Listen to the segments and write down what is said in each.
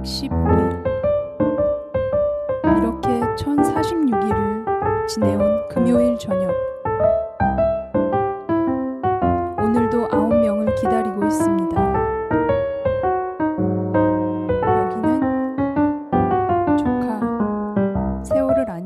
315일 이렇게 1046일을 지내온 금요일 저녁 오늘도 9명을 기다리고 있습니다. 여기는 조카 세월을 아니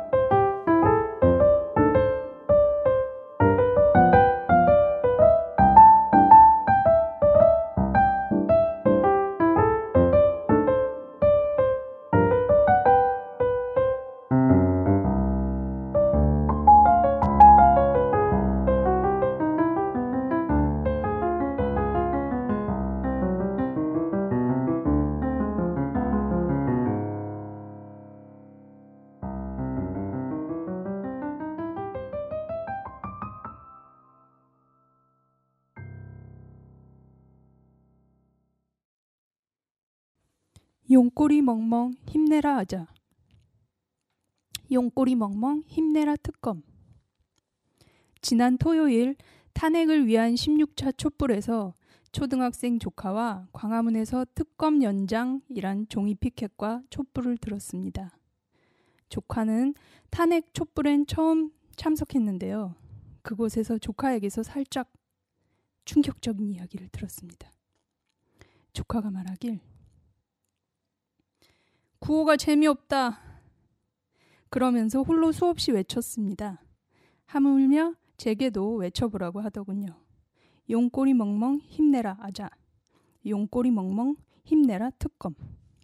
용꼬리 멍멍 힘내라 하자. 용꼬리 멍멍 힘내라 특검. 지난 토요일 탄핵을 위한 16차 촛불에서 초등학생 조카와 광화문에서 특검 연장이란 종이 피켓과 촛불을 들었습니다. 조카는 탄핵 촛불엔 처음 참석했는데요. 그곳에서 조카에게서 살짝 충격적인 이야기를 들었습니다. 조카가 말하길 구호가 재미없다. 그러면서 홀로 수없이 외쳤습니다. 하물며 제게도 외쳐보라고 하더군요. 용꼬리 멍멍 힘내라 아자. 용꼬리 멍멍 힘내라 특검.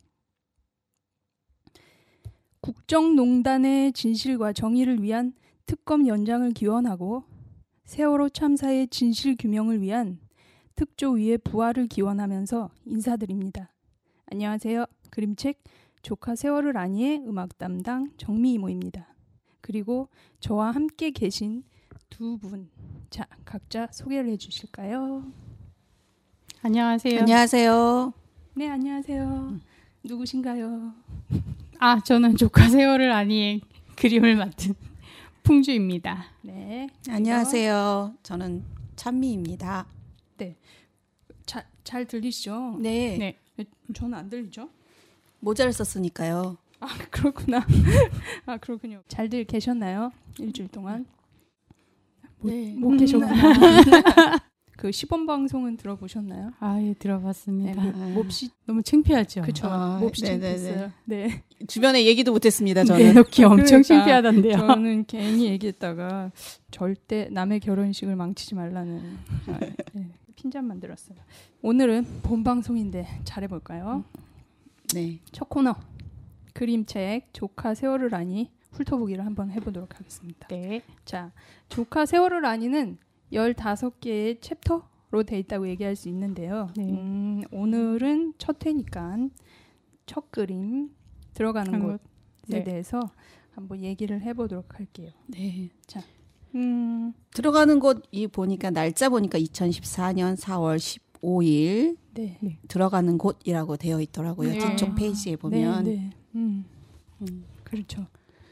국정농단의 진실과 정의를 위한 특검 연장을 기원하고 세월호 참사의 진실 규명을 위한 특조위의 부활을 기원하면서 인사드립니다. 안녕하세요. 그림책 조카 세월을 아니의 음악 담당 정미 이모입니다. 그리고 저와 함께 계신 두 분, 자 각자 소개를 해주실까요? 안녕하세요. 안녕하세요. 네, 안녕하세요. 누구신가요? 저는 조카 세월을 아니의 그림을 맡은 풍주입니다. 네. 안녕하세요. 저는 찬미입니다. 네. 잘 들리시죠? 네. 네. 저는 안 들리죠? 모자를 썼으니까요. 아, 그렇구나. 아, 그렇군요. 잘들 계셨나요? 일주일 동안? 네. 못 계셨구나. 그 시범 방송은 들어보셨나요? 예, 들어봤습니다. 네, 몹시 너무 창피하죠. 그쵸. 몹시 창피했어요. 네. 주변에 얘기도 못했습니다. 저는. 내놓기 엄청 그러니까 창피하던데요. 저는 괜히 얘기했다가 절대 남의 결혼식을 망치지 말라는 네, 핀잔 만들었어요. 오늘은 본 방송인데 잘해볼까요? 네. 첫 코너 그림책 조카 세월을 아니 훑어보기를 한번 해보도록 하겠습니다. 네. 자, 조카 세월을 아니는 15개의 챕터로 돼 있다고 얘기할 수 있는데요. 네. 오늘은 첫 회니까 첫 그림 들어가는 곳에 네. 대해서 한번 얘기를 해보도록 할게요. 네. 자, 들어가는 곳이 보니까 날짜 보니까 2014년 4월 15일 네. 들어가는 곳이라고 되어 있더라고요. 네. 뒤쪽 페이지에 보면 네, 네. 그렇죠.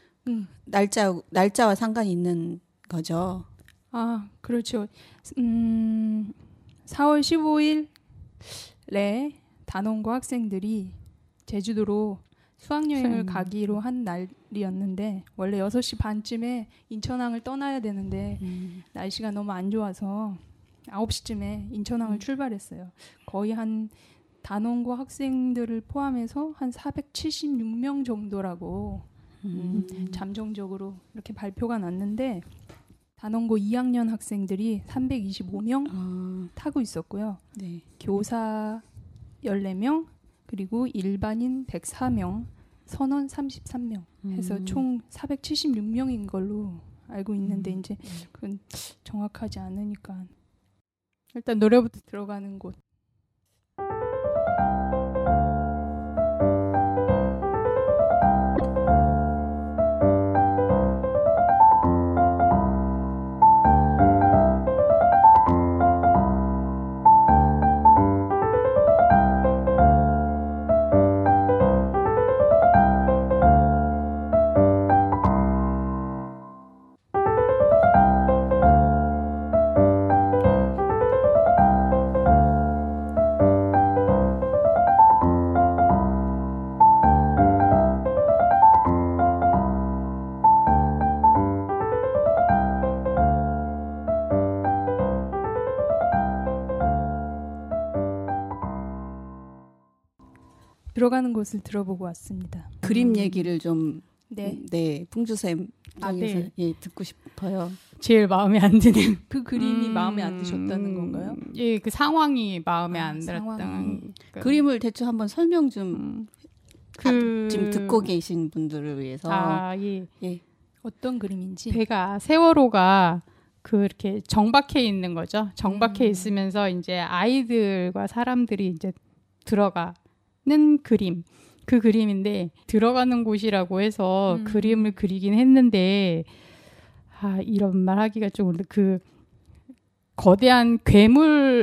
날짜와 상관이 있는 거죠. 아, 그렇죠. 4월 15일에 단원고 학생들이 제주도로 수학여행을 가기로 한 날이었는데 원래 6시 반쯤에 인천항을 떠나야 되는데 날씨가 너무 안 좋아서 9시쯤에 인천항을 출발했어요. 거의 한 단원고 학생들을 포함해서 한 476명 정도라고 잠정적으로 이렇게 발표가 났는데 단원고 2학년 학생들이 325명 타고 있었고요. 네. 교사 14명 그리고 일반인 104명 선원 33명 해서 총 476명인 걸로 알고 있는데 이제 그건 정확하지 않으니까 일단 노래부터 들어가는 곳. 들어가는 곳을 들어보고 왔습니다. 그림 얘기를 좀 네. 풍주쌤 통해서 네. 예, 듣고 싶어요. 제일 마음에 안 드는 그 그림이 마음에 안 드셨다는 건가요? 예, 그 상황이 마음에 안 상황이. 들었던 그림을 대충 한번 설명 좀 지금 듣고 계신 분들을 위해서 예. 예. 어떤 그림인지. 배가 세월호가 그렇게 정박해 있는 거죠. 정박해 있으면서 이제 아이들과 사람들이 이제 들어가는 그림. 그 그림인데 들어가는 곳이라고 해서 그림을 그리긴 했는데 이런 말 하기가 좀 그 거대한 괴물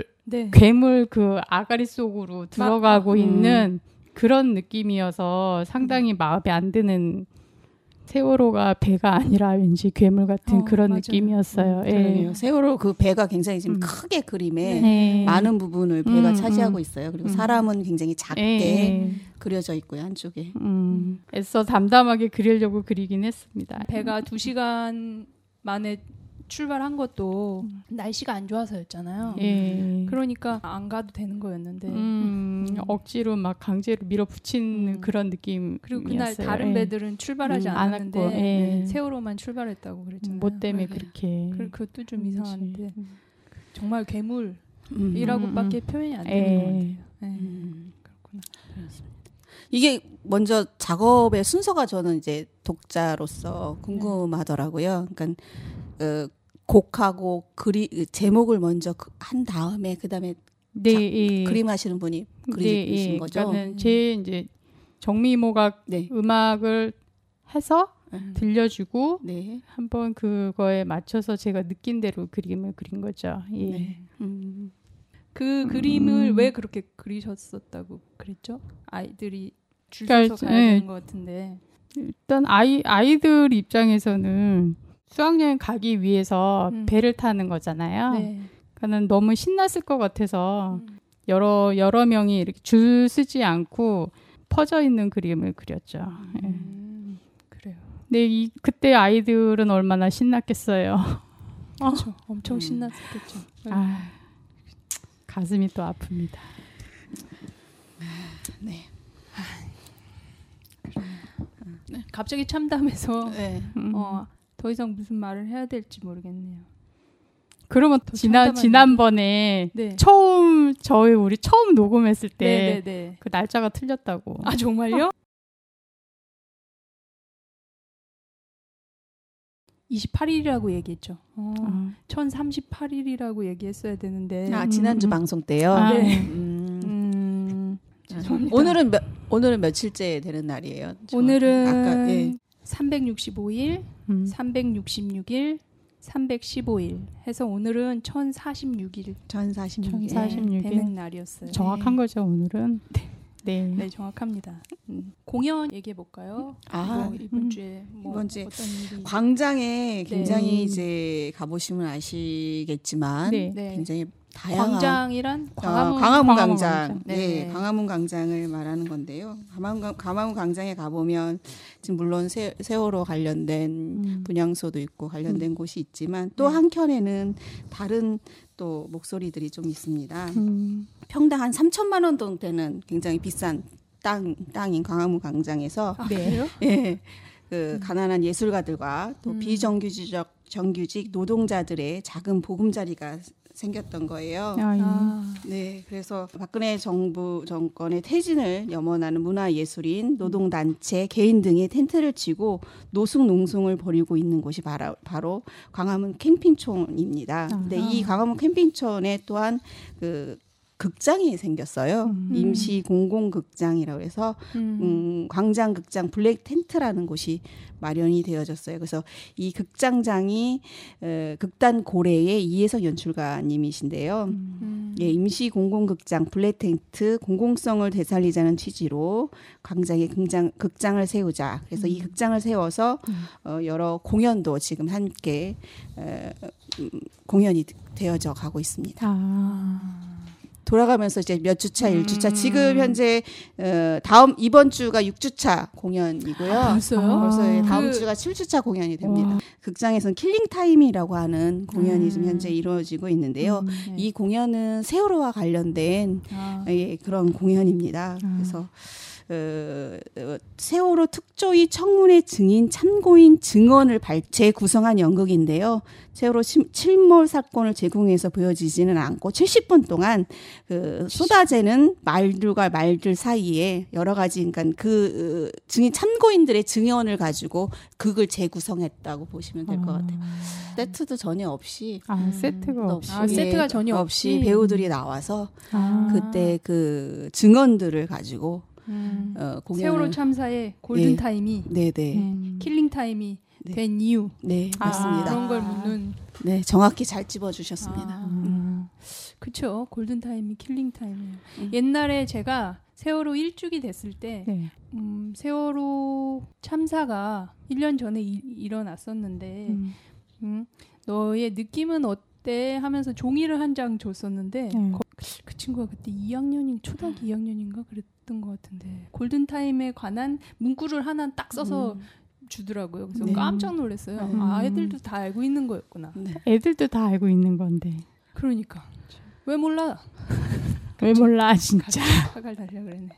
그 아가리 속으로 들어가고 있는 그런 느낌이어서 상당히 마음에 안 드는 세월호가 배가 아니라 왠지 괴물 같은 그런 맞아요. 느낌이었어요. 그러네요. 세월호 그 배가 굉장히 지금 크게 그림에 네. 많은 부분을 배가 차지하고 있어요. 그리고 사람은 굉장히 작게 그려져 있고요, 한쪽에. 애써 담담하게 그리려고 그리긴 했습니다. 배가 2시간 만에 출발한 것도 날씨가 안 좋아서였잖아요. 예. 그러니까 안 가도 되는 거였는데 억지로 막 강제로 밀어붙인 그런 느낌이었어요. 그리고 그날 다른 배들은 출발하지 않았는데 않았고, 세월호만 출발했다고 그랬잖아요. 뭐 때문에 네. 그렇게 그것도 좀 이상한데 정말 괴물이라고밖에 표현이 안 되는 것 같아요. 그렇구나. 이게 먼저 작업의 순서가 저는 이제 독자로서 궁금하더라고요. 그러니까 곡하고 제목을 먼저 한 다음에 그다음에 그림하시는 분이 그리신 거죠. 그러니까는 제 이제 정미모가 음악을 해서 들려주고 한번 그거에 맞춰서 제가 느낀 대로 그림을 그린 거죠. 예. 네. 그 그림을 왜 그렇게 그리셨었다고 그랬죠? 아이들이 줄 서서 가야 되는 것 같은데. 일단 아이들 입장에서는 수학여행 가기 위해서 배를 타는 거잖아요. 그러니까는 너무 신났을 것 같아서 여러 명이 이렇게 줄 쓰지 않고 퍼져 있는 그림을 그렸죠. 그래요. 근데 그때 아이들은 얼마나 신났겠어요. 그렇죠. 엄청 신났었겠죠. 가슴이 또 아픕니다. 네. 갑자기 참담해서 네. 더 이상 무슨 말을 해야 될지 모르겠네요. 그러면 지난번에 우리 처음 녹음했을 때 그 날짜가 틀렸다고. 아 정말요? 28일이라고 얘기했죠. 1038일이라고 얘기했어야 되는데. 지난주 방송 때요. 죄송합니다. 오늘은 며칠째 되는 날이에요? 오늘은 365일, 366일, 315일 해서 오늘은 1046일. 1046일 되는 날이었어요. 정확한 거죠, 오늘은? 네, 정확합니다. 공연 얘기해 볼까요? 이번 주에 이번 주에 어떤 일이 광장에 굉장히 이제 가보시면 아시겠지만 굉장히 다양한 광장이란 광화문 광장. 네. 광화문 광장을 말하는 건데요. 광화문 광장에 가보면 지금 물론 세월호 관련된 분향소도 있고 관련된 곳이 있지만 또 한켠에는 다른 또 목소리들이 좀 있습니다. 평당 한 3천만 원 정도 되는 굉장히 비싼 땅인 광화문 광장에서 그래요? 그 가난한 예술가들과 또 정규직 노동자들의 작은 보금자리가 생겼던 거예요. 네, 그래서 박근혜 정부 정권의 퇴진을 염원하는 문화예술인, 노동단체, 개인 등이 텐트를 치고 노숙농성을 벌이고 있는 곳이 바로 광화문 캠핑촌입니다. 근데 이 광화문 캠핑촌에 또한 그 극장이 생겼어요. 임시 공공극장이라고 해서 광장극장 블랙 텐트라는 곳이 마련이 되어졌어요. 그래서 이 극장장이 극단 고래의 이혜석 연출가님이신데요. 임시 공공극장 블랙 텐트 공공성을 되살리자는 취지로 광장에 극장을 세우자. 그래서 이 극장을 세워서 여러 공연도 지금 함께 공연이 되어져 가고 있습니다. 돌아가면서 이제 몇 주차, 1주차. 지금 현재 이번 주가 6주차 공연이고요. 벌써요? 벌써 다음 주가 7주차 공연이 됩니다. 극장에서는 킬링 타임이라고 하는 공연이 지금 현재 이루어지고 있는데요. 이 공연은 세월호와 관련된 그런 공연입니다. 그래서 세월호 특조위 청문회 증인 참고인 증언을 재구성한 연극인데요. 세월호 침몰 사건을 제공해서 보여지지는 않고 70분 동안 그 쏟아지는 말들과 말들 사이에 여러 가지 그러니까 그 증인 참고인들의 증언을 가지고 극을 재구성했다고 보시면 될 것 같아요. 세트도 전혀 없이 세트가 없이 세트가 전혀 없이 배우들이 나와서 그때 그 증언들을 가지고 공연을 세월호 참사의 골든 타임이 킬링 타임이 된 이유. 네, 맞습니다. 그런 걸 묻는. 네, 정확히 잘 찝어주셨습니다. 그렇죠. 골든 타임이 킬링 타임이에요. 옛날에 제가 세월호 1주기 됐을 때 세월호 참사가 1년 전에 일어났었는데 너의 느낌은 어때? 하면서 종이를 한 장 줬었는데 그 친구가 그때 2학년인 초등학교 2학년인가 그랬던 것 같은데 골든 타임에 관한 문구를 하나 딱 써서 주더라고요. 그래서 깜짝 놀랐어요. 애들도 다 알고 있는 거였구나. 애들도 다 알고 있는 건데. 그러니까 왜 몰라? 왜 몰라 진짜. 화갈 달려 그랬네.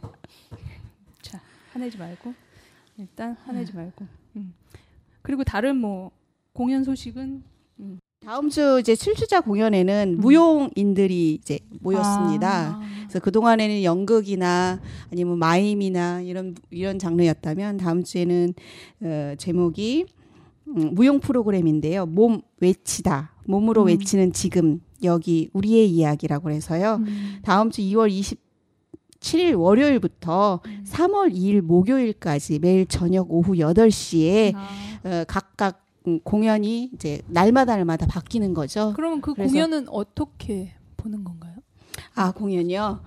자, 화내지 말고 일단 화내지 말고. 그리고 다른 뭐 공연 소식은 다음 주 이제 7주자 공연에는 무용인들이 이제 모였습니다. 그래서 그 동안에는 연극이나 아니면 마임이나 이런 장르였다면 다음 주에는 제목이 무용 프로그램인데요. 몸 외치다, 몸으로 외치는 지금 여기 우리의 이야기라고 해서요. 다음 주 2월 27일 월요일부터 3월 2일 목요일까지 매일 저녁 오후 8시에 각각 공연이 이제 날마다 바뀌는 거죠. 그러면 그 공연은 어떻게 보는 건가요? 공연이요?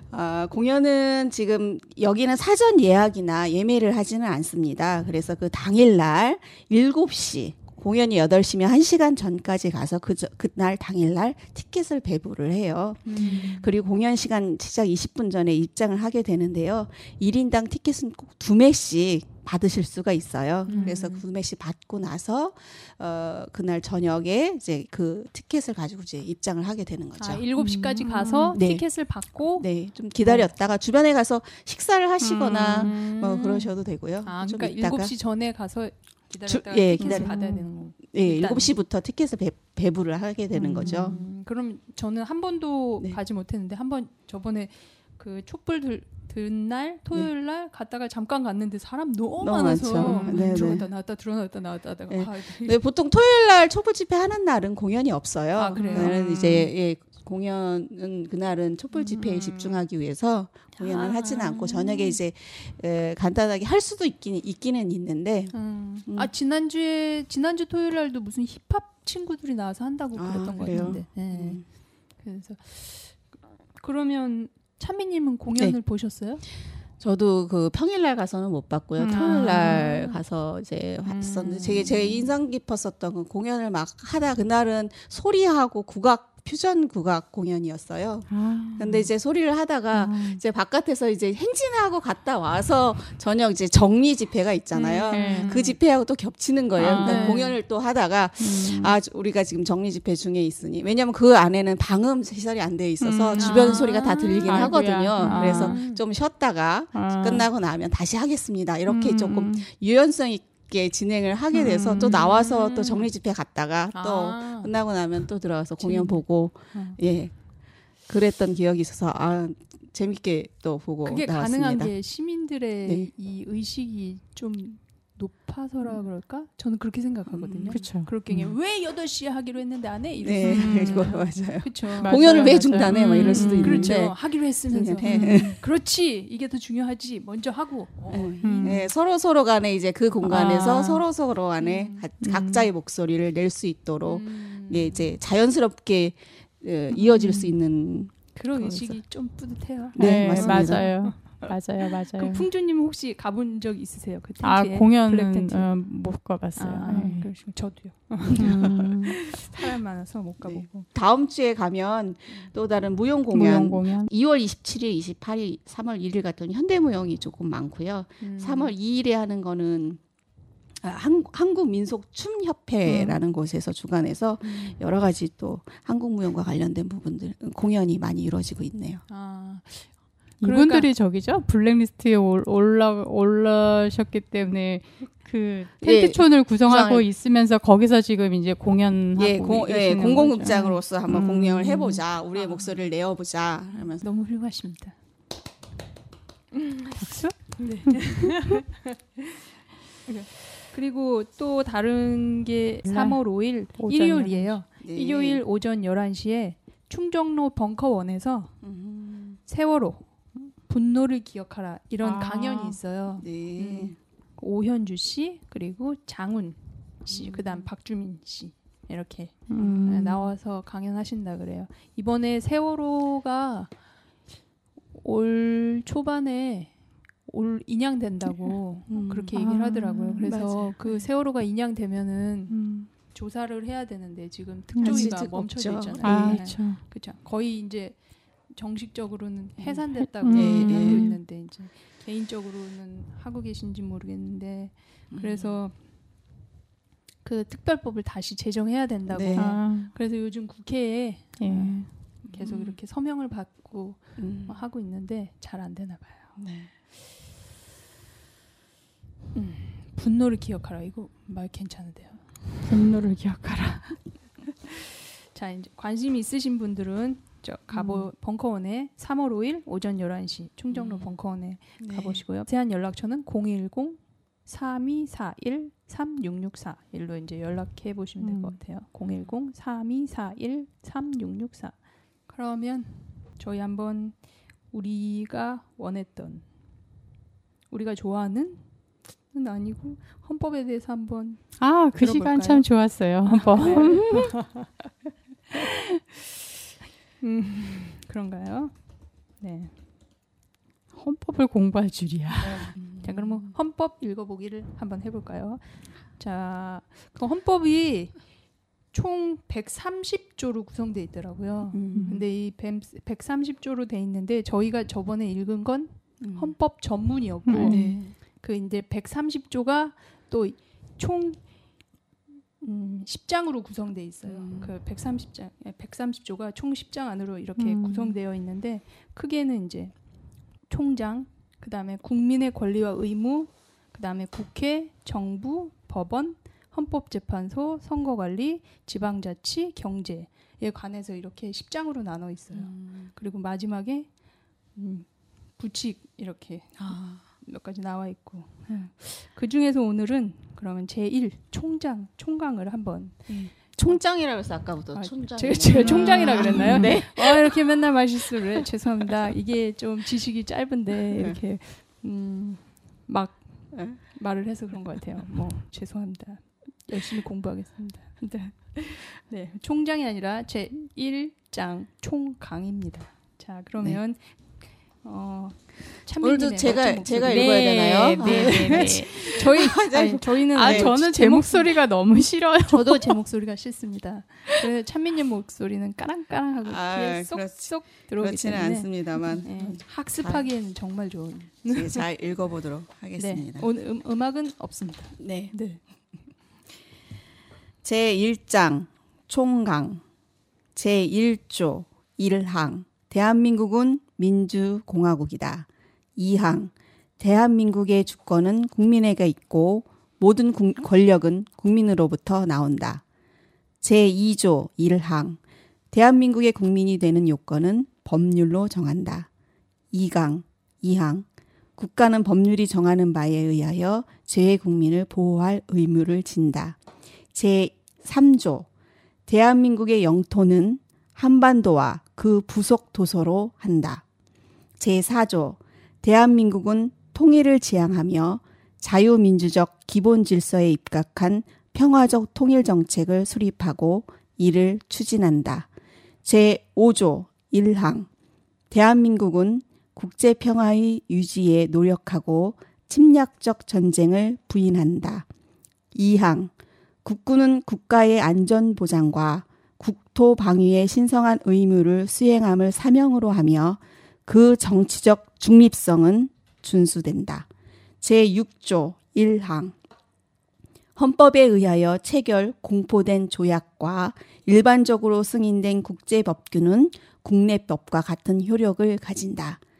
공연은 지금 여기는 사전 예약이나 예매를 하지는 않습니다. 그래서 그 당일날 7시 공연이 8시면 1시간 전까지 가서 그날 당일날 티켓을 배부를 해요. 그리고 공연 시간 시작 20분 전에 입장을 하게 되는데요. 1인당 티켓은 꼭 2매씩 받으실 수가 있어요. 그래서 2매씩 받고 나서 그날 저녁에 이제 그 티켓을 가지고 이제 입장을 하게 되는 거죠. 7시까지 가서 티켓을 받고 좀 기다렸다가 주변에 가서 식사를 하시거나 뭐 그러셔도 되고요. 좀 그러니까 있다가. 7시 전에 가서 기다렸다가 티켓을 받아야 되는 거고. 네, 7시부터 티켓을 배부를 하게 되는 거죠. 그럼 저는 한 번도 가지 못했는데 한 번 저번에 그 촛불 든 날 토요일 날 갔다가 잠깐 갔는데 사람 너무 많아서 들어갔다 나왔다 들어갔다 나왔다 하다가 네, 보통 토요일 날 촛불 집회 하는 날은 공연이 없어요. 그래요? 그날은 이제 공연은 그날은 촛불 집회에 집중하기 위해서 공연을 하지는 않고 저녁에 이제 간단하게 할 수도 있기는 있는데 지난주 토요일 날도 무슨 힙합 친구들이 나와서 한다고 그랬던 것 같은데. 그래서 그러면 찬미님은 공연을 보셨어요? 저도 그 평일날 가서는 못 봤고요. 토요일날 가서 이제 봤었는데 제가 인상 깊었었던 그 공연을 막 하다 그날은 소리하고 퓨전 국악 공연이었어요. 근데 이제 소리를 하다가 이제 바깥에서 이제 행진하고 갔다 와서 저녁 이제 정리 집회가 있잖아요. 그 집회하고 또 겹치는 거예요. 그러니까 공연을 또 하다가 우리가 지금 정리 집회 중에 있으니 왜냐하면 그 안에는 방음 시설이 안 돼 있어서 주변 소리가 다 들리긴 하거든요. 그래서 좀 쉬었다가 끝나고 나면 다시 하겠습니다. 이렇게 조금 유연성 있게 진행을 하게 돼서 또 나와서 또 정리 집회 갔다가 또 끝나고 나면 또 들어와서 공연 보고 그랬던 기억이 있어서 재밌게 또 보고 그게 나왔습니다. 가능한 게 시민들의 이 의식이 좀 높아서라 그럴까? 저는 그렇게 생각하거든요. 그렇죠. 그렇게 왜 8시에 하기로 했는데 안 해? 네, 그거 맞아요. 그렇죠. 공연을 왜 중단해? 막 이럴 수도 있는데. 그렇죠. 하기로 했으면서. 그렇지. 이게 더 중요하지. 먼저 하고. 서로 간에 이제 그 공간에서 서로 간에 각자의 목소리를 낼 수 있도록 이제 자연스럽게 이어질 수 있는 그런 의식이 좀 뿌듯해요. 네, 맞습니다. 맞아요. 그럼 풍주님 혹시 가본 적 있으세요? 그 텐트에? 공연은 못 가봤어요. 그러시면 저도요. 사람 많아서 못 가보고. 다음 주에 가면 또 다른 무용 공연. 2월 27일, 28일, 3월 1일 같은 현대무용이 조금 많고요. 3월 2일에 하는 거는 한국민속춤협회라는 곳에서 주관해서 여러 가지 또 한국무용과 관련된 부분들 공연이 많이 이루어지고 있네요. 이분들이 저기죠? 블랙리스트에 올라셨기 때문에 그 텐트촌을 구성하고 있으면서 거기서 지금 이제 공연하고 계시는 공공극장으로서 한번 공연을 해보자. 우리의 목소리를 내어보자. 하면서 너무 훌륭하십니다. 박수? 네. 그리고 또 다른 게 3월 5일 일요일이에요. 네. 일요일 오전 11시에 충정로 벙커원에서 세월호 분노를 기억하라 이런 강연이 있어요. 네. 오현주 씨 그리고 장훈 씨 그다음 박주민 씨 이렇게 나와서 강연하신다 그래요. 이번에 세월호가 올 초반에 인양된다고 그렇게 얘기를 하더라고요. 그래서 맞아요. 그 세월호가 인양되면은 조사를 해야 되는데 지금 특조위가 멈춰져 있잖아요. 그렇죠. 거의 이제 정식적으로는 해산됐다고 하고 있는데 이제 개인적으로는 하고 계신지 모르겠는데 그래서 그 특별법을 다시 제정해야 된다고. 네. 그래서 요즘 국회에 계속 이렇게 서명을 받고 하고 있는데 잘 안 되나 봐요. 네. 분노를 기억하라. 이거 말 괜찮은데요. 분노를 기억하라. 자, 이제 관심 있으신 분들은 저 벙커원에 3월 5일 오전 11시 충정로 벙커원에 가보시고요. 세한 연락처는 010-3241-3664일로 이제 연락해 보시면 될 것 같아요. 010-3241-3664. 그러면 저희 한번 우리가 원했던 우리가 좋아하는 아니고 헌법에 대해서 한번 그 시간 참 좋았어요. 헌법. 그런가요? 네. 헌법을 공부할 줄이야. 자, 그러면 헌법 읽어보기를 한번 해볼까요? 자, 그 헌법이 총 130조로 구성되어 있더라고요. 근데 이 130조로 돼 있는데 저희가 저번에 읽은 건 헌법 전문이었고 그 이제 130조가 또 총 10장으로 구성되어 있어요. 그 130조가 총 10장 안으로 이렇게 구성되어 있는데 크게는 이제 총장, 그다음에 국민의 권리와 의무, 그다음에 국회, 정부, 법원, 헌법재판소, 선거관리, 지방자치, 경제에 관해서 이렇게 10장으로 나눠 있어요. 그리고 마지막에 부칙 이렇게 몇 가지 나와 있고 그 중에서 오늘은 그러면 제1 총강을 한번 총장이라고 해서 아까부터 총장. 제가 총장이라 그랬나요? 네. 이렇게 맨날 말 실수를 죄송합니다. 이게 좀 지식이 짧은데 이렇게 막 말을 해서 그런 것 같아요. 뭐 죄송합니다. 열심히 공부하겠습니다. 네, 총장이 아니라 제1장 총강입니다. 자, 그러면 오늘도 제가 읽어야 되나요? 네. 저희는 저는 제 목소리가 너무 싫어요. 저도 제 목소리가 싫습니다. 그래서 찬미님 목소리는 까랑까랑하고 쏙쏙 들어오기 그렇지는 때문에 않습니다만 학습하기에는 정말 좋은. 잘 읽어보도록 하겠습니다. 네, 오늘 음악은 없습니다. 네. 제1장 총강 제1조 1항 대한민국은 민주공화국이다. 2항 대한민국의 주권은 국민에게 있고 모든 권력은 국민으로부터 나온다. 제2조 1항 대한민국의 국민이 되는 요건은 법률로 정한다. 2항 국가는 법률이 정하는 바에 의하여 재외국민을 보호할 의무를 진다. 제3조 대한민국의 영토는 한반도와 그 부속 도서로 한다. 제4조 대한민국은 통일을 지향하며 자유민주적 기본 질서에 입각한 평화적 통일 정책을 수립하고 이를 추진한다. 제5조 1항 대한민국은 국제평화의 유지에 노력하고 침략적 전쟁을 부인한다. 2항 국군은 국가의 안전보장과 국토 방위의 신성한 의무를 수행함을 사명으로 하며 그 정치적 중립성은 준수된다. 제6조 1항 헌법에 의하여 체결, 공포된 조약과 일반적으로 승인된 국제법규는 국내법과 같은 효력을 가진다.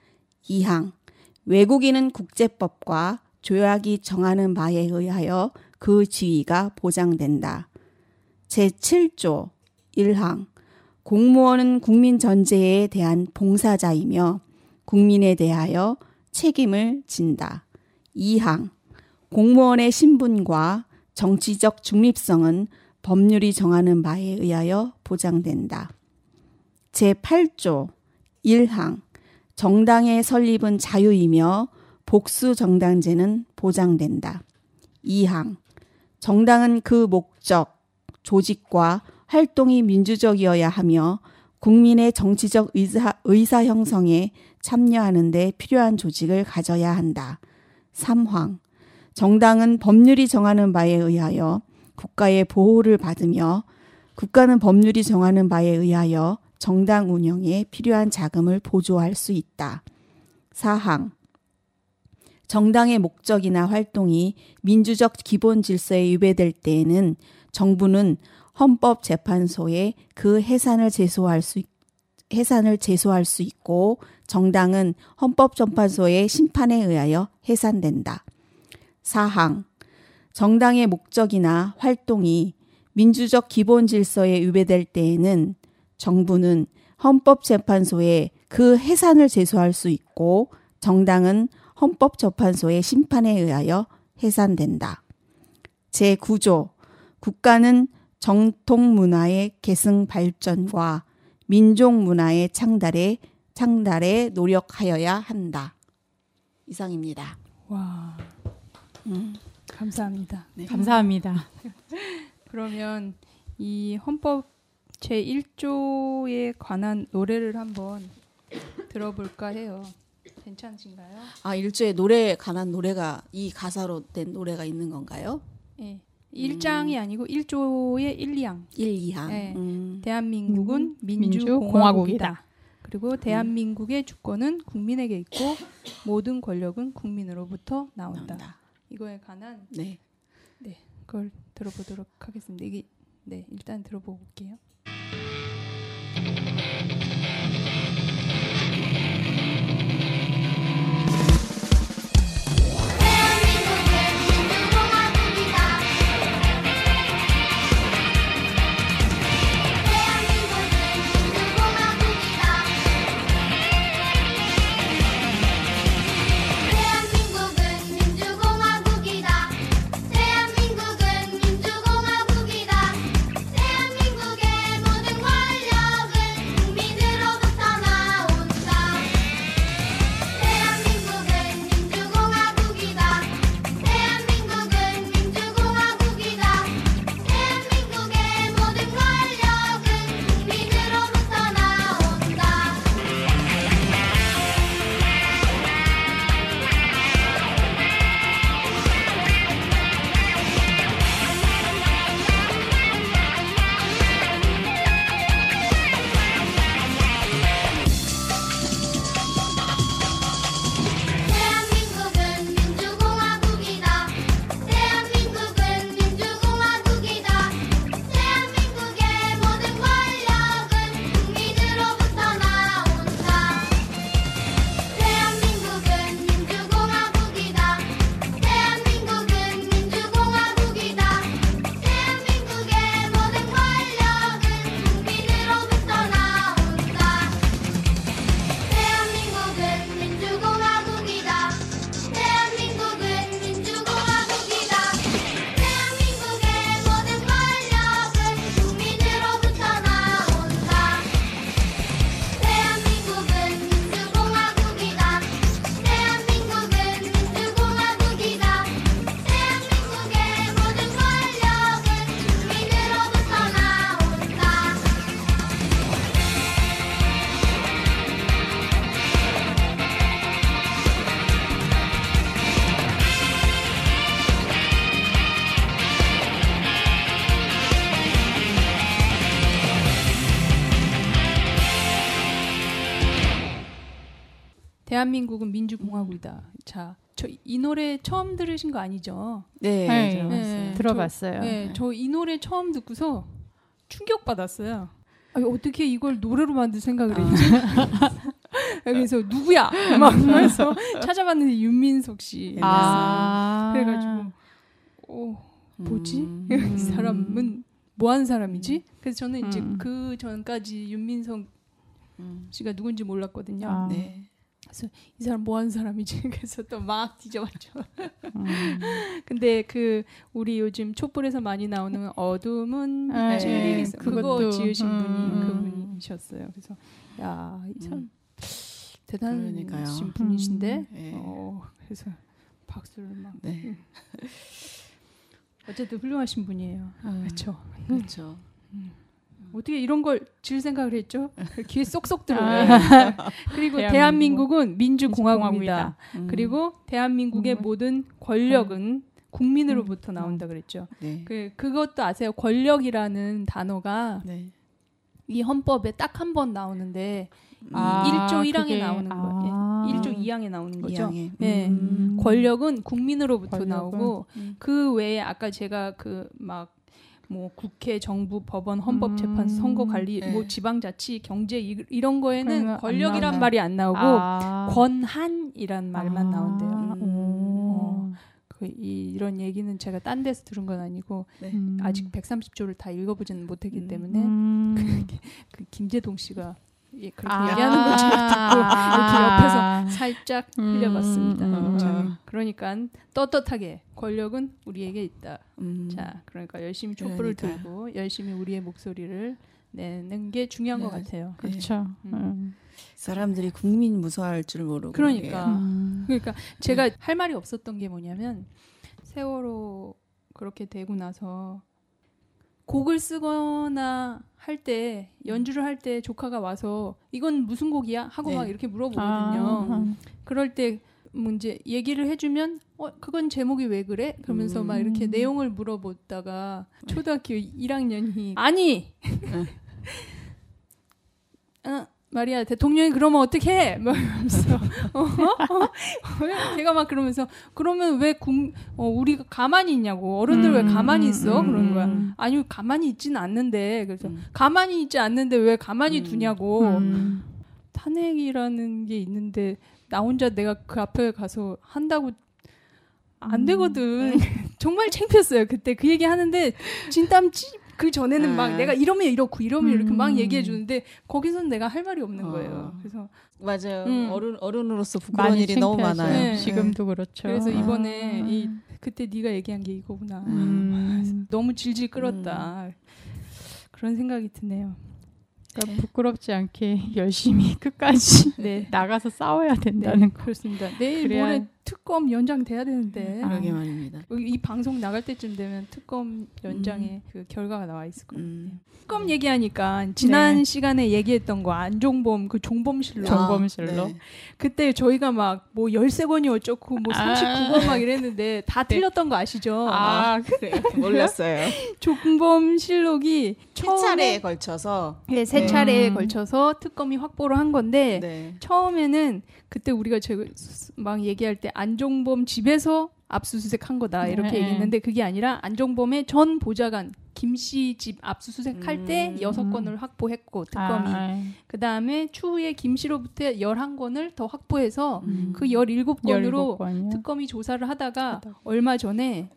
2항 외국인은 국제법과 조약이 정하는 바에 의하여 그 지위가 보장된다. 제7조 1항 공무원은 국민 전체에 대한 봉사자이며 국민에 대하여 책임을 진다. 2항 공무원의 신분과 정치적 중립성은 법률이 정하는 바에 의하여 보장된다. 제8조 1항 정당의 설립은 자유이며 복수 정당제는 보장된다. 2항 정당은 그 목적, 조직과 활동이 민주적이어야 하며 국민의 정치적 의사 형성에 참여하는 데 필요한 조직을 가져야 한다. 3항 정당은 법률이 정하는 바에 의하여 국가의 보호를 받으며 국가는 법률이 정하는 바에 의하여 정당 운영에 필요한 자금을 보조할 수 있다. 4항 정당의 목적이나 활동이 민주적 기본 질서에 위배될 때에는 정부는 헌법재판소에 그 해산을 제소할 수 있고 정당은 헌법재판소의 심판에 의하여 해산된다. 4항 정당의 목적이나 활동이 민주적 기본 질서에 위배될 때에는 정부는 헌법재판소에 그 해산을 제소할 수 있고 정당은 헌법재판소의 심판에 의하여 해산된다. 제9조 국가는 정통문화의 계승 발전과 민족문화의 창달에 노력하여야 한다. 이상입니다. 와, 감사합니다. 네. 감사합니다. 그러면 이 헌법 제1조에 관한 노래를 한번 들어볼까 해요. 괜찮으신가요? 1조에 노래에 관한 노래가 이 가사로 된 노래가 있는 건가요? 네. 1장이 아니고 1조의 1, 2항. 1, 2항. 네. 대한민국은 민주공화국이다. 그리고 대한민국의 주권은 국민에게 있고 모든 권력은 국민으로부터 나온다. 이거에 관한 네, 그걸 들어보도록 하겠습니다. 일단 들어보고 올게요. 대한민국은 민주공화국이다. 자, 이 노래 처음 들으신 거 아니죠? 네, 네, 들어봤어요. 저 이 노래 처음 듣고서 충격받았어요. 아니, 어떻게 이걸 노래로 만들 생각을 했지? 그래서 누구야? 막 그래서 찾아봤는데 윤민석 씨. 그래가지고 뭐지? 이 사람은 뭐 하는 사람이지? 그래서 저는 이제 그 전까지 윤민석 씨가 누군지 몰랐거든요. 네. 그래서 이 사람 뭐 하는 사람이지? 그래서 또 막 뒤져봤죠. 근데 그 우리 요즘 촛불에서 많이 나오는 어둠은 빛을 있어. 그거 지으신 분이 그분이셨어요. 그래서 야, 이 사람 대단하신 분이신데 그래서 박수를 막 어쨌든 훌륭하신 분이에요. 그렇죠. 그렇죠. 어떻게 이런 걸 지을 생각을 했죠? 귀에 쏙쏙 들어요. 그리고 대한민국은 민주공화국이다. 그리고 대한민국의 모든 권력은 국민으로부터 나온다 그랬죠. 네. 그것도 아세요? 권력이라는 단어가 이 헌법에 딱 한 번 나오는데 1조 1항에 나오는 거예요. 1조 2항에 나오는 거죠. 네. 권력은 국민으로부터 나오고 그 외에 아까 제가 뭐 국회, 정부, 법원, 헌법재판소, 선거관리, 뭐 지방자치, 경제 이런 거에는 권력이란 말이 안 나오고 권한이란 말만 나온대요. 이런 얘기는 제가 딴 데서 들은 건 아니고 아직 130조를 다 읽어보지는 못했기 때문에 그 김재동 씨가 그렇게 얘기하는 걸 제가 듣고 이렇게 옆에서 살짝 흘려봤습니다. 자, 그러니까 떳떳하게 권력은 우리에게 있다. 자, 그러니까 열심히 촛불을 들고 열심히 우리의 목소리를 내는 게 중요한 것 같아요. 그렇죠. 사람들이 국민 무서워할 줄 모르고. 그러니까 제가 할 말이 없었던 게 뭐냐면 세월호 그렇게 되고 나서 곡을 쓰거나 할 때 연주를 할 때 조카가 와서 이건 무슨 곡이야? 하고 막 이렇게 물어보거든요. 그럴 때 뭐 이제 얘기를 해주면 그건 제목이 왜 그래? 그러면서 막 이렇게 내용을 물어보다가 초등학교 1학년이 아니 말이야 대통령이 그러면 어떻게 해? 막 이러면서 걔가 막 그러면서 그러면 왜 우리가 가만히 있냐고 어른들 왜 가만히 있어? 그러는 거야. 아니 가만히 있지는 않는데 그래서 가만히 있지 않는데 왜 가만히 두냐고. 탄핵이라는 게 있는데 나 혼자 내가 그 앞에 가서 한다고 안 되거든. 정말 창피했어요. 그때 그 얘기 하는데 진땀 그 전에는 막 내가 이러면 이렇고 이러면 이렇게 막 얘기해 주는데 거기서는 내가 할 말이 없는 거예요. 그래서 맞아요. 어른으로서 부끄러운 일이 너무 많아요. 네. 지금도 그렇죠. 그래서 이번에 그때 네가 얘기한 게 이거구나. 너무 질질 끌었다. 그런 생각이 드네요. 그러니까 부끄럽지 않게 열심히 끝까지 나가서 싸워야 된다는 거. 그렇습니다. 내일 모레 특검 연장돼야 되는데. 그러게 말입니다. 이 방송 나갈 때쯤 되면 특검 연장의 그 결과가 나와 있을 거예요. 특검 얘기하니까 지난 시간에 얘기했던 거 안종범 그 종범실로. 그때 저희가 막 뭐 13권이 어쩌고 뭐 39권 막 이랬는데 다 틀렸던 거 아시죠? 그래요? 몰랐어요. 종범실록이 세 차례에 걸쳐서 세 차례에 걸쳐서 특검이 확보를 한 건데 처음에는 그때 우리가 막 얘기할 때 안종범 집에서 압수수색한 거다 이렇게 얘기했는데 그게 아니라 안종범의 전 보좌관 김씨 집 압수수색할 때 6건을 확보했고 특검이 그 다음에 추후에 김씨로부터 11건을 더 확보해서 그 17건으로 특검이 조사를 하다가 얼마 전에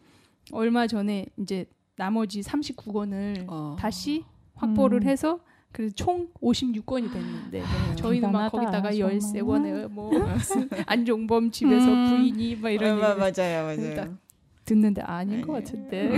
이제 나머지 39건을 다시 확보를 해서 그래서 총 56건이 됐는데 저희는 막 거기다가 13권에 뭐 안종범 집에서 부인이 막 이런 맞아요. 듣는데 아닌 것 같은데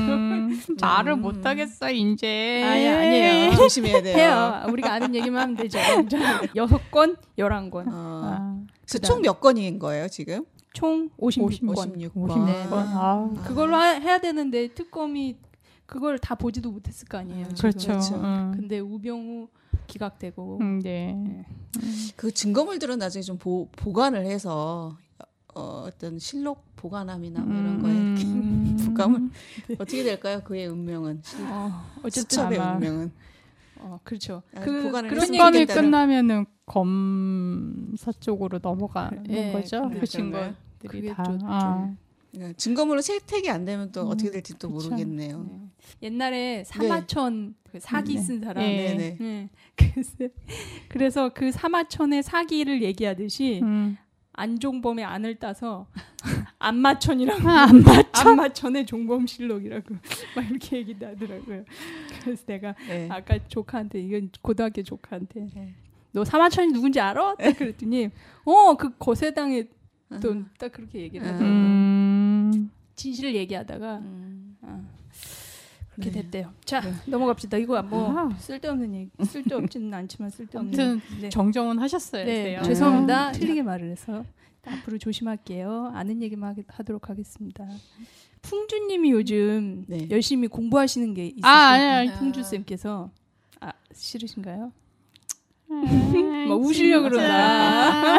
말을 못 하겠어 이제. 아니에요. 조심해야 돼요. 해요. 우리가 아는 얘기만 하면 되죠. 6건, 11건. 총 몇 건인 거예요 지금? 총 56건. 56건. 그걸로 해야 되는데 특검이 그걸 다 보지도 못했을 거 아니에요. 그렇죠. 근데 우병우 기각되고. 그 증거물들은 나중에 좀 보관을 해서 어떤 실록 보관함이나 뭐 이런 거에 부감을 어떻게 될까요? 그의 운명은 어쨌든 수첩의 운명은 그렇죠. 그런 건이 끝나면은 검사 쪽으로 넘어가는 거죠. 그 증거들이 다. 그러니까 증거물로 채택이 안 되면 또 어떻게 될지 또 그쵸. 모르겠네요. 네. 옛날에 사마천 그 사기 네. 쓴 사람. 네. 네네. 네. 그래서 그 사마천의 사기를 얘기하듯이 안종범의 안을 따서 안마천이라고 안마천의 종범실록이라고 막 이렇게 얘기도 하더라고요. 그래서 내가 네. 아까 조카한테 이건 고등학교 조카한테 너 사마천이 누군지 알아? 딱 그랬더니 그 거세당에 또 딱 그렇게 얘기를 하더라고요. 진실을 얘기하다가 그렇게 네. 됐대요. 자 넘어갑시다. 이거 뭐 아. 쓸데없는 얘기, 쓸데없지는 않지만 쓸데없는. 아무튼 네. 정정은 하셨어요. 네, 돼요. 죄송합니다. 틀리게 말을 해서 앞으로 조심할게요. 아는 얘기만 하도록 하겠습니다. 풍주님이 요즘 네. 열심히 공부하시는 게 있으세요? 아니. 풍주 쌤께서 싫으신가요? 막 막 우시려 그런다.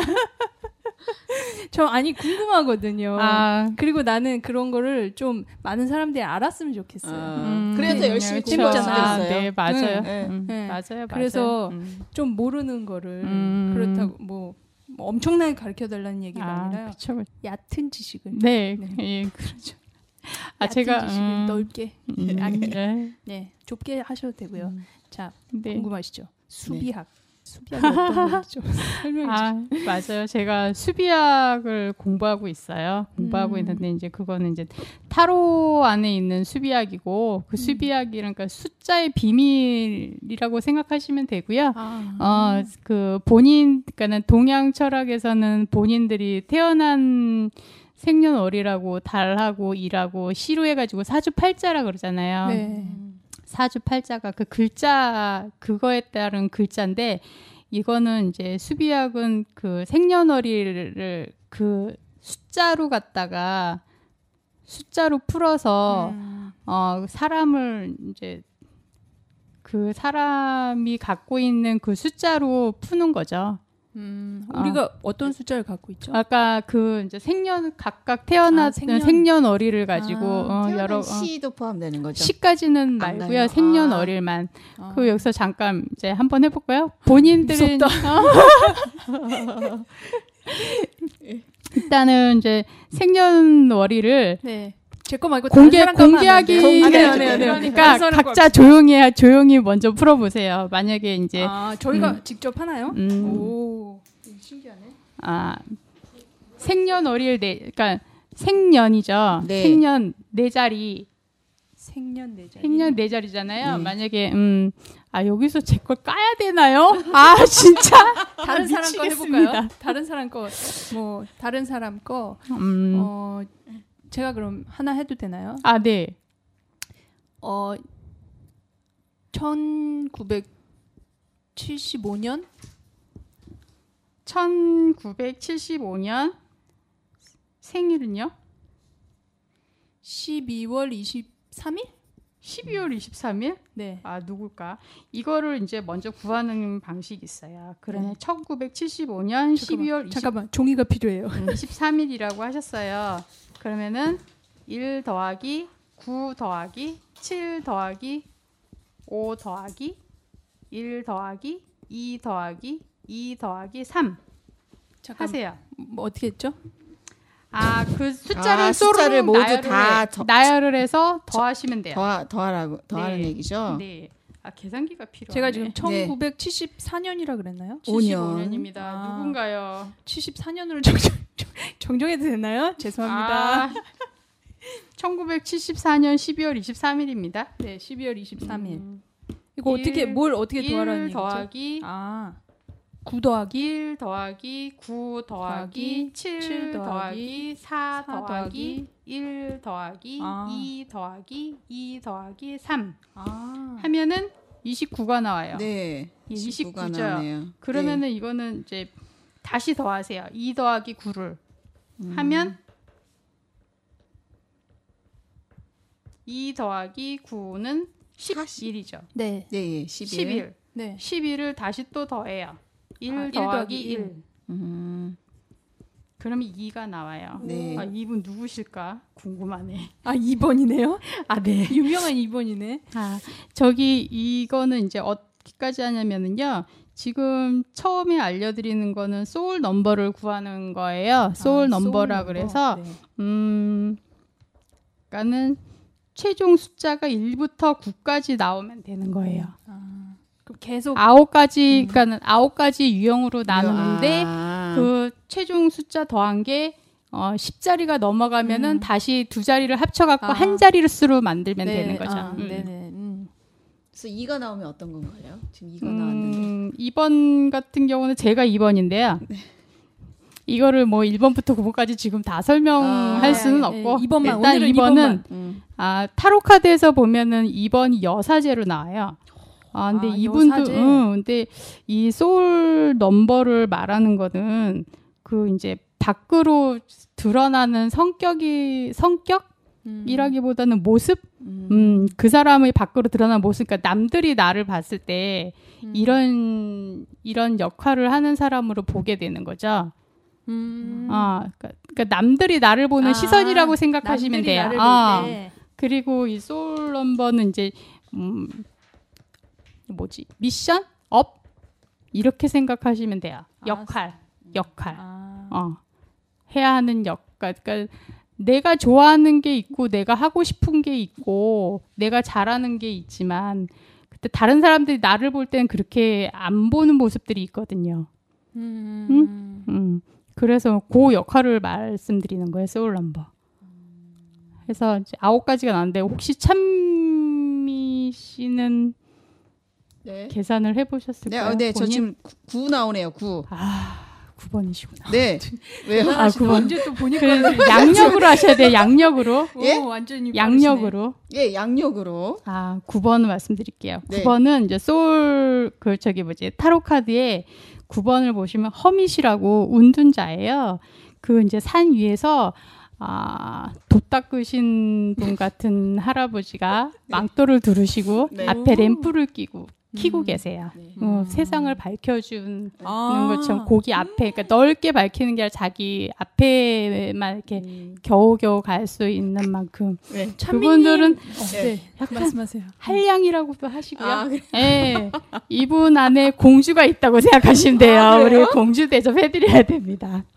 저 궁금하거든요. 그리고 나는 그런 거를 좀 많은 사람들이 알았으면 좋겠어요. 그래서 열심히 그렇죠. 공부할 수도 재밌잖아. 있어요. 네, 맞아요. 네. 맞아요. 그래서 맞아요. 좀 모르는 거를 그렇다고 뭐 엄청나게 가르쳐 달라는 얘기가 아니라 그쵸. 얕은 지식을 네, 네. 예, 그렇죠. 얕은 제가 지식을 넓게 네. 네 좁게 하셔도 되고요. 자 네. 궁금하시죠? 수비학 수비학이 어떤 건지 좀 설명해 주세요. 맞아요. 제가 수비학을 공부하고 있어요. 공부하고 있는데 이제 그거는 이제 타로 안에 있는 수비학이고 그 수비학이 그러니까 숫자의 비밀이라고 생각하시면 되고요. 그 그러니까는 동양 철학에서는 본인들이 태어난 생년월일하고 달하고 일하고 시로 해가지고 사주팔자라 그러잖아요. 네. 사주팔자가 그 글자 그거에 따른 글자인데 이거는 이제 수비학은 그 생년월일을 그 숫자로 갖다가 숫자로 풀어서 사람을 이제 그 사람이 갖고 있는 그 숫자로 푸는 거죠. 우리가 어떤 숫자를 갖고 있죠? 아까 그 이제 각각 태어난 생년월일을 가지고 여러 시도 포함되는 거죠. 시까지는 안 말고요. 가요? 생년월일만. 그 여기서 잠깐 이제 한번 해볼까요? 본인들은 일단은 이제 생년월일을 네. 제 거 말고 공개하기 네. 그러니까 각자 조용히 먼저 풀어보세요. 만약에 이제 저희가 직접 하나요? 오 신기하네. 생년월일 그러니까 생년이죠. 네. 생년 네 자리. 생년 네 자리. 생년 네 자리잖아요. 만약에 여기서 제 걸 까야 되나요? 진짜 다른 사람 거 해볼까요? 다른 사람 거 다른 사람 거 제가 그럼 하나 해도 되나요? 네. 1975년 1975년 생일은요? 12월 23일? 12월 23일? 네. 누굴까? 이거를 이제 먼저 구하는 방식이 있어요. 그러면 1975년 12월 잠깐만 종이가 필요해요. 23일이라고 하셨어요. 그러면은 1 더하기 9 더하기 7 더하기 5 더하기 1 더하기 2 더하기 2 더하기 3 하세요. 뭐 어떻게 했죠? 그 숫자를 모두 나열을 해서 더하시면 돼요. 더하는 네. 얘기죠. 네. 계산기가 필요하네. 제가 지금 1974년이라 그랬나요? 75년입니다. 누군가요? 74년으로 정정해도 되나요? 죄송합니다. 1974년 12월 23일입니다. 네, 12월 23일. 이거 어떻게 더하라는 얘기죠? 1 더하기 9 더하기 1 더하기 9 더하기 7 더하기 4 더하기 1 더하기 2 더하기 2 더하기 3 하면은 29가 나와요. 네. 29가 나와요. 그러면은 이거는 이제 다시 더하세요. 2 더하기 9를 하면 2 더하기 9는 11이죠. 네. 네, 11. 네. 11을 다시 또 더해요. 1 더하기 1. 그러면 2가 나와요. 네. 이분 누구실까? 궁금하네. 2번이네요? 네. 유명한 2번이네. 이거는 이제 어디까지 하냐면은요. 지금 처음에 알려드리는 거는 소울 넘버를 구하는 거예요. 소울 넘버라 그래서, 네. 그러니까는 최종 숫자가 1부터 9까지 나오면 되는 거예요. 그럼 계속 9가지, 그러니까는 9가지 유형으로 나누는데 아. 그 최종 숫자 더한 게 10자리가 넘어가면은 다시 두 자리를 합쳐갖고 한 자리를 수로 만들면 되는 거죠. 네네. 그래서 2가 나오면 어떤 건가요? 지금 2가 나왔는데. 2번 같은 경우는 제가 2번인데요. 네. 이거를 뭐 1번부터 9번까지 지금 다 설명할 수는 없고 2번만 일단 오늘은 2번은 2번만. 타로 카드에서 보면은 2번이 여사제로 나와요. 근데 이분도 여사제. 근데 이 소울 넘버를 말하는 거는 그 이제 밖으로 드러나는 성격이라기보다는 모습, 그 사람의 밖으로 드러나는 모습, 그러니까 남들이 나를 봤을 때 이런 역할을 하는 사람으로 보게 되는 거죠. 그러니까 남들이 나를 보는 시선이라고 생각하시면 남들이 돼요. 나를 볼 때. 그리고 이 소울 넘버는 이제 미션 업 이렇게 생각하시면 돼요. 역할. 해야 하는 역할. 그러니까 내가 좋아하는 게 있고 내가 하고 싶은 게 있고 내가 잘하는 게 있지만 그때 다른 사람들이 나를 볼 때는 그렇게 안 보는 모습들이 있거든요. 그래서 그 역할을 말씀드리는 거예요. 소울 넘버. 그래서 이제 9가지가 나왔는데 혹시 참미 씨는 계산을 해보셨을까요? 네, 저 지금 9 나오네요. 9. 9번이시구나. 네. 왜요? 9번. 언제 또 보니까 양력으로 하셔야 돼요. 양력으로. 예? 완전히 양력으로. 예, 양력으로. 9번을 말씀드릴게요. 네. 9번은 이제 소울 타로 카드에 9번을 보시면 허밋이라고 운둔자예요. 그 이제 산 위에서 돛 닦으신 분 같은 할아버지가 망토를 두르시고 네. 앞에 램프를 켜고 계세요. 세상을 밝혀주는 것처럼 거기 앞에, 그러니까 넓게 밝히는 게 아니라 자기 앞에만 이렇게 겨우겨우 갈 수 있는 만큼. 네. 그분들은 네. 약간 말씀하세요. 한량이라고도 하시고요. 그래. 네. 이분 안에 공주가 있다고 생각하시면 돼요. 우리 공주 대접해드려야 됩니다.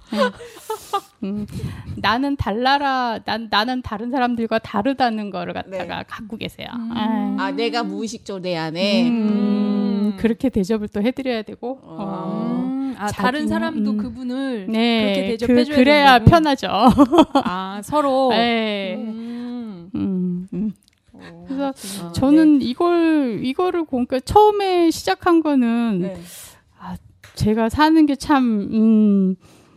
나는 달라라. 나는 다른 사람들과 다르다는 거를 갖다가 갖고 계세요. 내가 무의식적으로 내 안에. 그렇게 대접을 또 해드려야 되고. 다른 사람도 그분을 네, 그렇게 대접해줘야 그래야 된다고? 편하죠. 서로. 네. 그래서 저는 이거를 그러니까 처음에 시작한 거는 제가 사는 게 참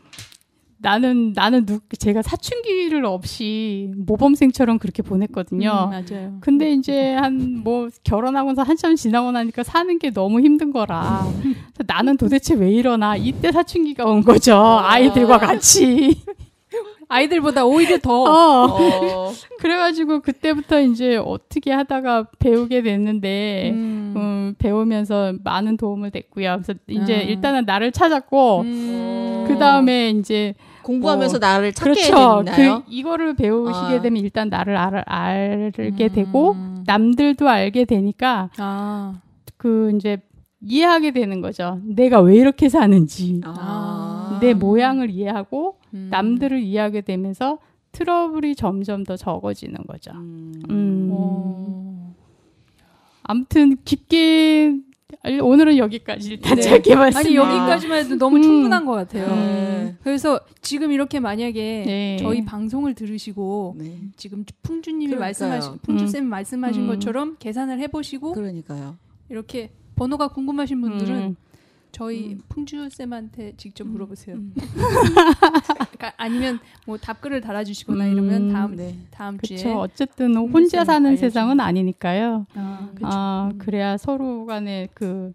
제가 사춘기를 없이 모범생처럼 그렇게 보냈거든요. 맞아요. 근데 이제 결혼하고서 한참 지나고 나니까 사는 게 너무 힘든 거라. 나는 도대체 왜 이러나. 이때 사춘기가 온 거죠. 아이들과 같이. 아이들보다 오히려 더. 그래가지고 그때부터 이제 어떻게 하다가 배우게 됐는데, 배우면서 많은 도움을 됐고요. 그래서 이제 일단은 나를 찾았고, 그 다음에 이제 공부하면서 나를 찾게 그렇죠. 됐나요? 이거를 배우시게 되면 일단 나를 알게 되고, 남들도 알게 되니까, 이제 이해하게 되는 거죠. 내가 왜 이렇게 사는지. 내 모양을 이해하고, 남들을 이해하게 되면서 트러블이 점점 더 적어지는 거죠. 아무튼 깊게 오늘은 여기까지 일단 짧게 말씀드립니다. 아니 여기까지만 해도 너무 충분한 것 같아요. 그래서 지금 이렇게 만약에 저희 방송을 들으시고 지금 풍주님이 풍주쌤 말씀하신 것처럼 계산을 해보시고 그러니까요. 이렇게 번호가 궁금하신 분들은 저희 풍주쌤한테 직접 물어보세요. 그러니까 아니면 뭐 답글을 달아주시거나 이러면 다음 주에. 그렇죠. 어쨌든 혼자 사는 세상은 아니니까요. 그렇죠. 그래야 서로 간에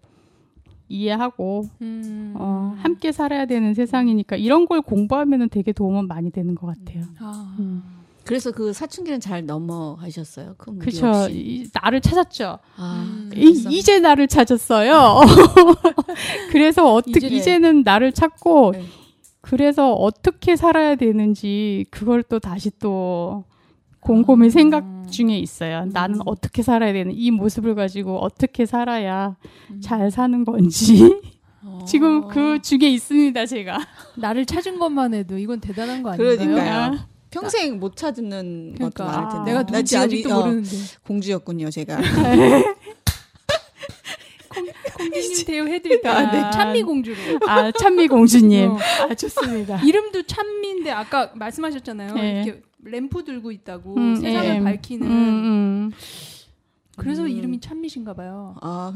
이해하고 함께 살아야 되는 세상이니까 이런 걸 공부하면은 되게 도움은 많이 되는 것 같아요. 그래서 그 사춘기는 잘 넘어가셨어요. 그렇죠. 나를 찾았죠. 이제 나를 찾았어요. 그래서 이제는 나를 찾고 그래서 어떻게 살아야 되는지 그걸 또 다시 또 곰곰이 생각 중에 있어요. 나는 어떻게 살아야 되는 이 모습을 가지고 어떻게 살아야 잘 사는 건지 지금 그 중에 있습니다. 제가 나를 찾은 것만 해도 이건 대단한 거 아닌가요? 그러니까요. 평생 못 찾는 것도 그러니까 많을 텐데. 내가 나 누군지 지금 아직도 모르는데. 공주였군요, 제가. 공주님 대우해드릴까? 아, 네. 찬미 공주로. 아, 찬미 공주님. 어. 아, 좋습니다. 이름도 찬미인데 아까 말씀하셨잖아요. 네. 이렇게 램프 들고 있다고 세상을 예. 밝히는. 그래서 이름이 찬미신가 봐요. 아,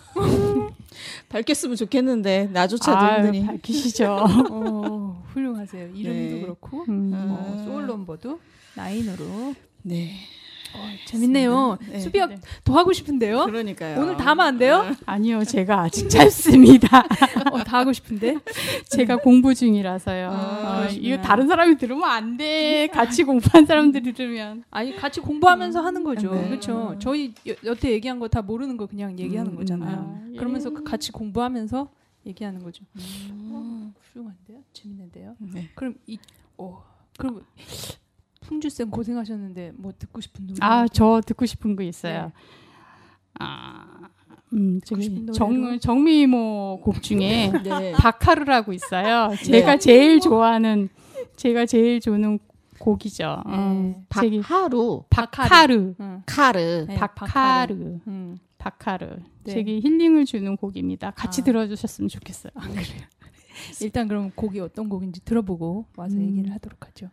밝혔으면 좋겠는데 나조차도 아, 힘드니. 밝히시죠. 훌륭하세요. 이름도 네. 그렇고 아. 소울 넘버도 9으로. 네. 재밌네요. 네. 수비학 네. 더 하고 싶은데요. 그러니까요. 오늘 다 하면 안 돼요? 아니요, 제가 아직 짧습니다. 다 하고 싶은데. 제가 공부 중이라서요. 아, 이거 다른 사람이 들으면 안 돼. 같이 공부한 사람들이 들으면. 아니 같이 공부하면서 하는 거죠. 네. 그렇죠. 저희 여태 얘기한 거 다 모르는 거 그냥 얘기하는 거잖아요. 아, 예. 그러면서 같이 공부하면서 얘기하는 거죠. 훌륭한데요? 재밌는데요? 네. 그럼 그럼 풍주쌤 고생하셨는데 뭐 듣고 싶은 노래? 아, 저 듣고 싶은 거 있어요. 네. 저기 싶은 노래로? 정미모 곡 중에 네. 바카르라고 있어요. 제가 제일 좋아하는 곡이죠. 네. 박하루, 바카르. 카르. 네, 바카르. 음. 바카르. 네. 제게 힐링을 주는 곡입니다. 같이 들어주셨으면 좋겠어요. 일단 그럼 곡이 어떤 곡인지 들어보고 와서 얘기를 하도록 하죠.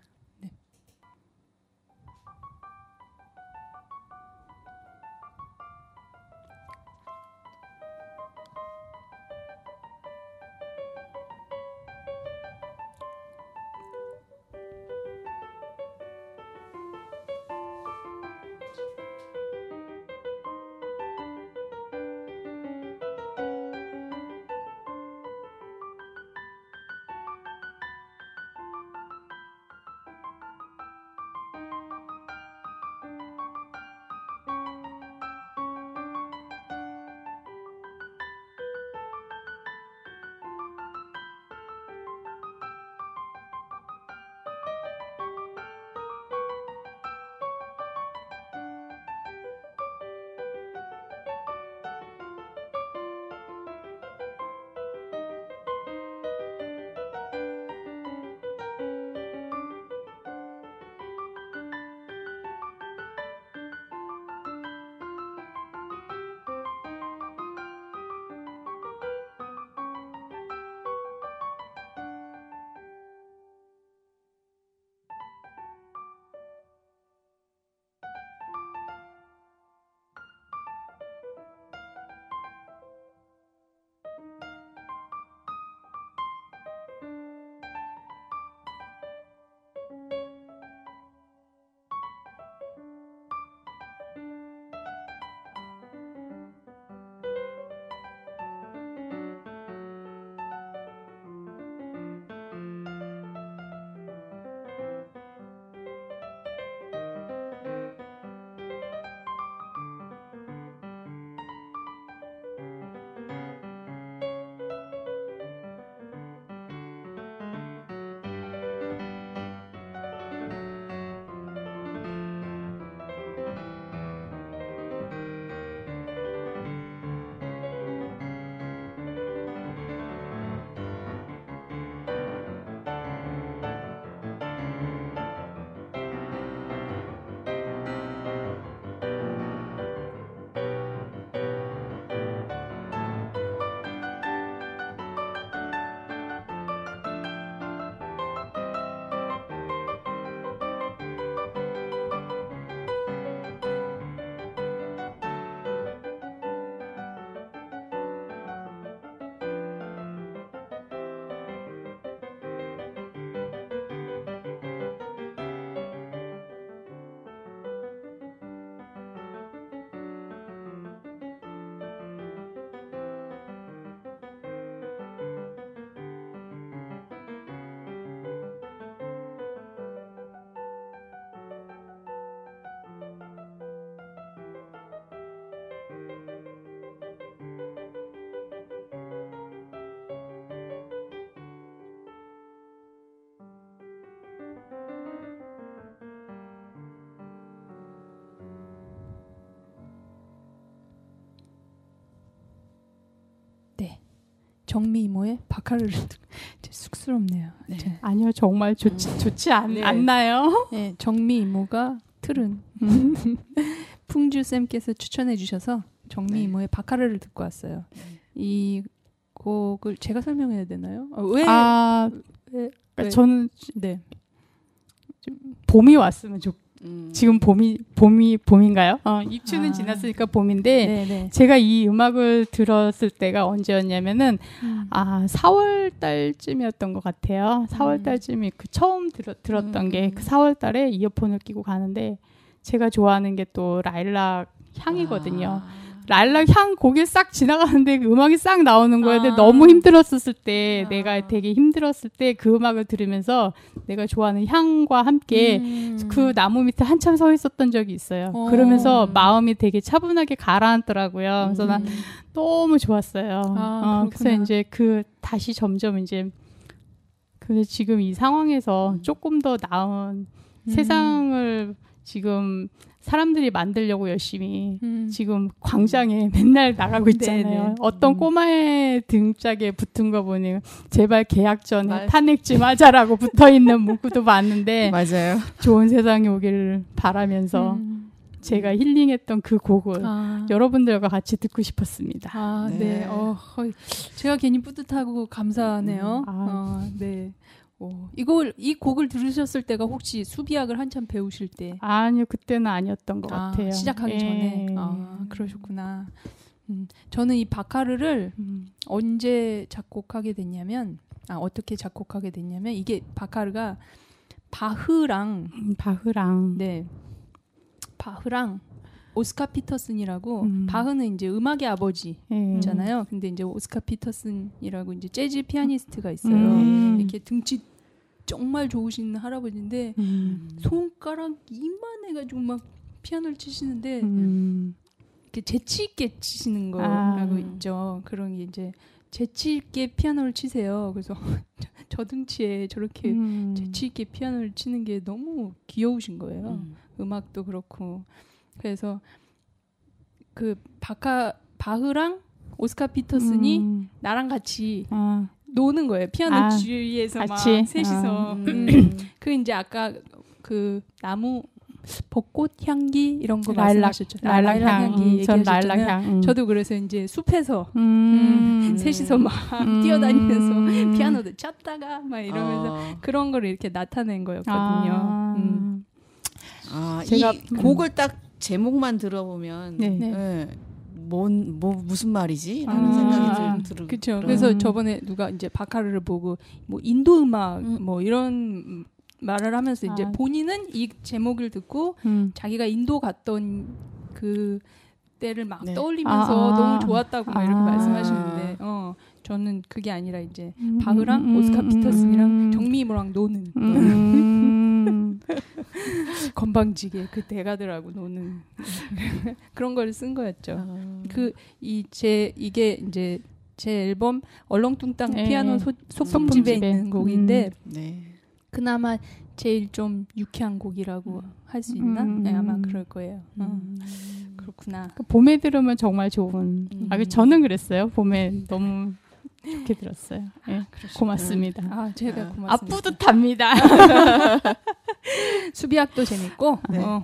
정미 이모의 바카르를 쑥스럽네요. 네. 아니요, 정말 좋지 않나요? 네, 정미 이모가 틀은 풍주 쌤께서 추천해 주셔서 정미 네. 이모의 바카르를 듣고 왔어요. 이 곡을 제가 설명해야 되나요? 왜? 왜? 저는 네. 봄이 왔으면 지금 봄인가요? 입추는 아. 지났으니까 봄인데 네네. 제가 이 음악을 들었을 때가 언제였냐면은 4월 달쯤이었던 것 같아요. 4월 달쯤이 그 처음 들었던 게 그 4월 달에 이어폰을 끼고 가는데 제가 좋아하는 게 또 라일락 향이거든요. 라일락 향 곡이 싹 지나가는데 그 음악이 싹 나오는 거예요. 근데 너무 힘들었을 때 내가 되게 힘들었을 때 그 음악을 들으면서 내가 좋아하는 향과 함께 그 나무 밑에 한참 서 있었던 적이 있어요. 그러면서 마음이 되게 차분하게 가라앉더라고요. 그래서 난 너무 좋았어요. 그래서 이제 다시 점점 이제 근데 지금 이 상황에서 조금 더 나은 세상을 지금 사람들이 만들려고 열심히 지금 광장에 맨날 나가고 있잖아요. 네네. 어떤 꼬마의 등짝에 붙은 거 보니 제발 계약 전에 탄핵 좀 하자라고 붙어있는 문구도 봤는데 맞아요. 좋은 세상이 오기를 바라면서 제가 힐링했던 그 곡을 여러분들과 같이 듣고 싶었습니다. 네. 네. 제가 괜히 뿌듯하고 감사하네요. 네. 이 곡을 들으셨을 때가 혹시 수비학을 한참 배우실 때? 아니요, 그때는 아니었던 것 같아요. 시작하기 전에. 그러셨구나. 저는 이 바카르를 언제 작곡하게 됐냐면, 어떻게 작곡하게 됐냐면, 이게 바카르가 바흐랑 네. 바흐랑 오스카 피터슨이라고 바흐는 이제 음악의 아버지잖아요. 근데 이제 오스카 피터슨이라고 이제 재즈 피아니스트가 있어요. 이렇게 등치 정말 좋으신 할아버지인데 손가락 이만해가지고 막 피아노를 치시는데 이렇게 재치 있게 치시는 거라고 있죠. 그런 게 이제 재치 있게 피아노를 치세요. 그래서 저 등치에 저렇게 재치 있게 피아노를 치는 게 너무 귀여우신 거예요. 음악도 그렇고. 그래서 그 바흐랑 오스카 피터슨이 나랑 같이 노는 거예요. 피아노 주위에서 막 셋이서. 그 이제 아까 그 나무 벚꽃 향기 이런 거 말씀하셨죠. 라일락 향기. 전 라일락 향. 저도 그래서 이제 숲에서 셋이서 막 뛰어다니면서 피아노도 쳤다가 막 이러면서 그런 거를 이렇게 나타낸 거였거든요. 제가 이 곡을 딱 제목만 들어보면 무슨 말이지? 라는 생각이 들어요. 그렇죠. 그래서 저번에 누가 이제 바카르를 보고 뭐 인도 음악 뭐 이런 말을 하면서 이제 본인은 이 제목을 듣고 자기가 인도 갔던 그 때를 막 떠올리면서 너무 좋았다고 막 이렇게 말씀하시는데 저는 그게 아니라 이제 바흐랑 오스카 피터슨이랑 정미 이모랑 노는 건방지게 그 대가들하고 노는 그런 걸 쓴 거였죠. 이게 이제 제 앨범 얼렁뚱땅 피아노 소품집에 있는 곡인데 그나마 제일 좀 유쾌한 곡이라고 할 수 있나? 네, 아마 그럴 거예요. 그렇구나. 봄에 들으면 정말 좋은. 저는 그랬어요. 봄에 너무 좋게 들었어요. 네, 고맙습니다. 제가 고맙습니다. 뿌듯합니다. 수비학도 재밌고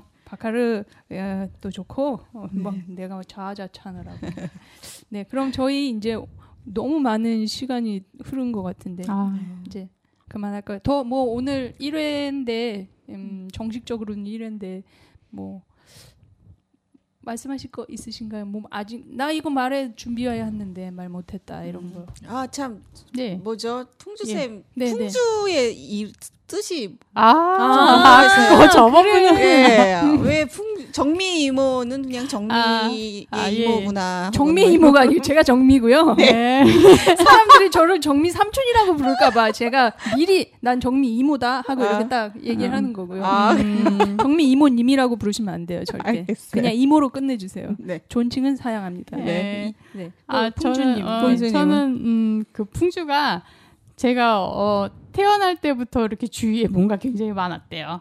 바카르도 좋고 막 내가 자아자찬하라고. 네, 그럼 저희 이제 너무 많은 시간이 흐른 것 같은데 이제 그만할까요? 더 뭐 오늘 1회인데 정식적으로는 1회인데 뭐 말씀하실 거 있으신가요? 뭐 아직 나 이거 말해 준비해야 했는데 말 못했다 이런 거. 참 뭐죠? 풍주쌤 네. 풍주의 이 뜻이 그거 저번에 왜 정미 이모는 그냥 정미의 이모구나. 정미 이모가 아니고 제가 정미고요. 네. 사람들이 저를 정미 삼촌이라고 부를까봐 제가 미리 난 정미 이모다 하고 이렇게 딱 얘기를 하는 거고요. 정미 이모님이라고 부르시면 안 돼요, 절대. 알겠어요. 그냥 이모로 끝내주세요. 네. 존칭은 사양합니다. 네. 풍주님. 저는 그 풍주가 제가 태어날 때부터 이렇게 주위에 뭔가 굉장히 많았대요.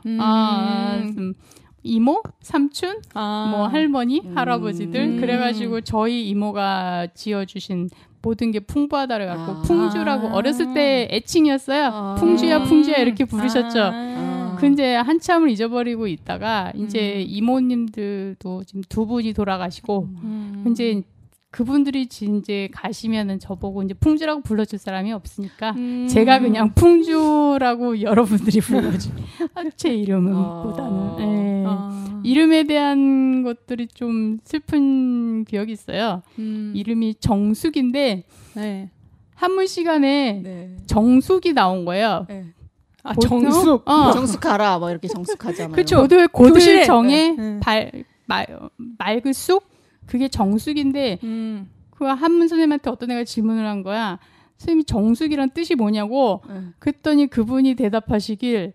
이모, 삼촌, 뭐 할머니, 할아버지들 그래가지고 저희 이모가 지어주신 모든 게 풍부하다를 갖고 풍주라고 어렸을 때 애칭이었어요. 풍주야 풍주야 이렇게 부르셨죠. 근데 한참을 잊어버리고 있다가 이제 이모님들도 지금 두 분이 돌아가시고 이제 그분들이 이제 가시면은 저보고 이제 풍주라고 불러줄 사람이 없으니까 제가 그냥 풍주라고 여러분들이 불러주. 제 이름은 보다는 네. 이름에 대한 것들이 좀 슬픈 기억이 있어요. 이름이 정숙인데 네. 한문 시간에 네. 정숙이 나온 거예요. 네. 정숙. 정숙하라 뭐 이렇게 정숙하잖아요. 그렇죠. 고도의 교실에. 정에 네. 맑은 쑥 그게 정숙인데 그 한문 선생님한테 어떤 애가 질문을 한 거야. 선생님이 정숙이란 뜻이 뭐냐고. 그랬더니 그분이 대답하시길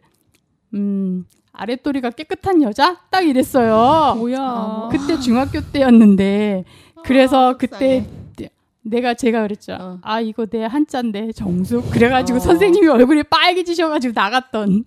아랫도리가 깨끗한 여자? 딱 이랬어요. 뭐야. 그때 중학교 때였는데 그래서 그때 제가 그랬죠. 이거 내 한자인데 정숙. 그래가지고 선생님이 얼굴이 빨개지셔가지고 나갔던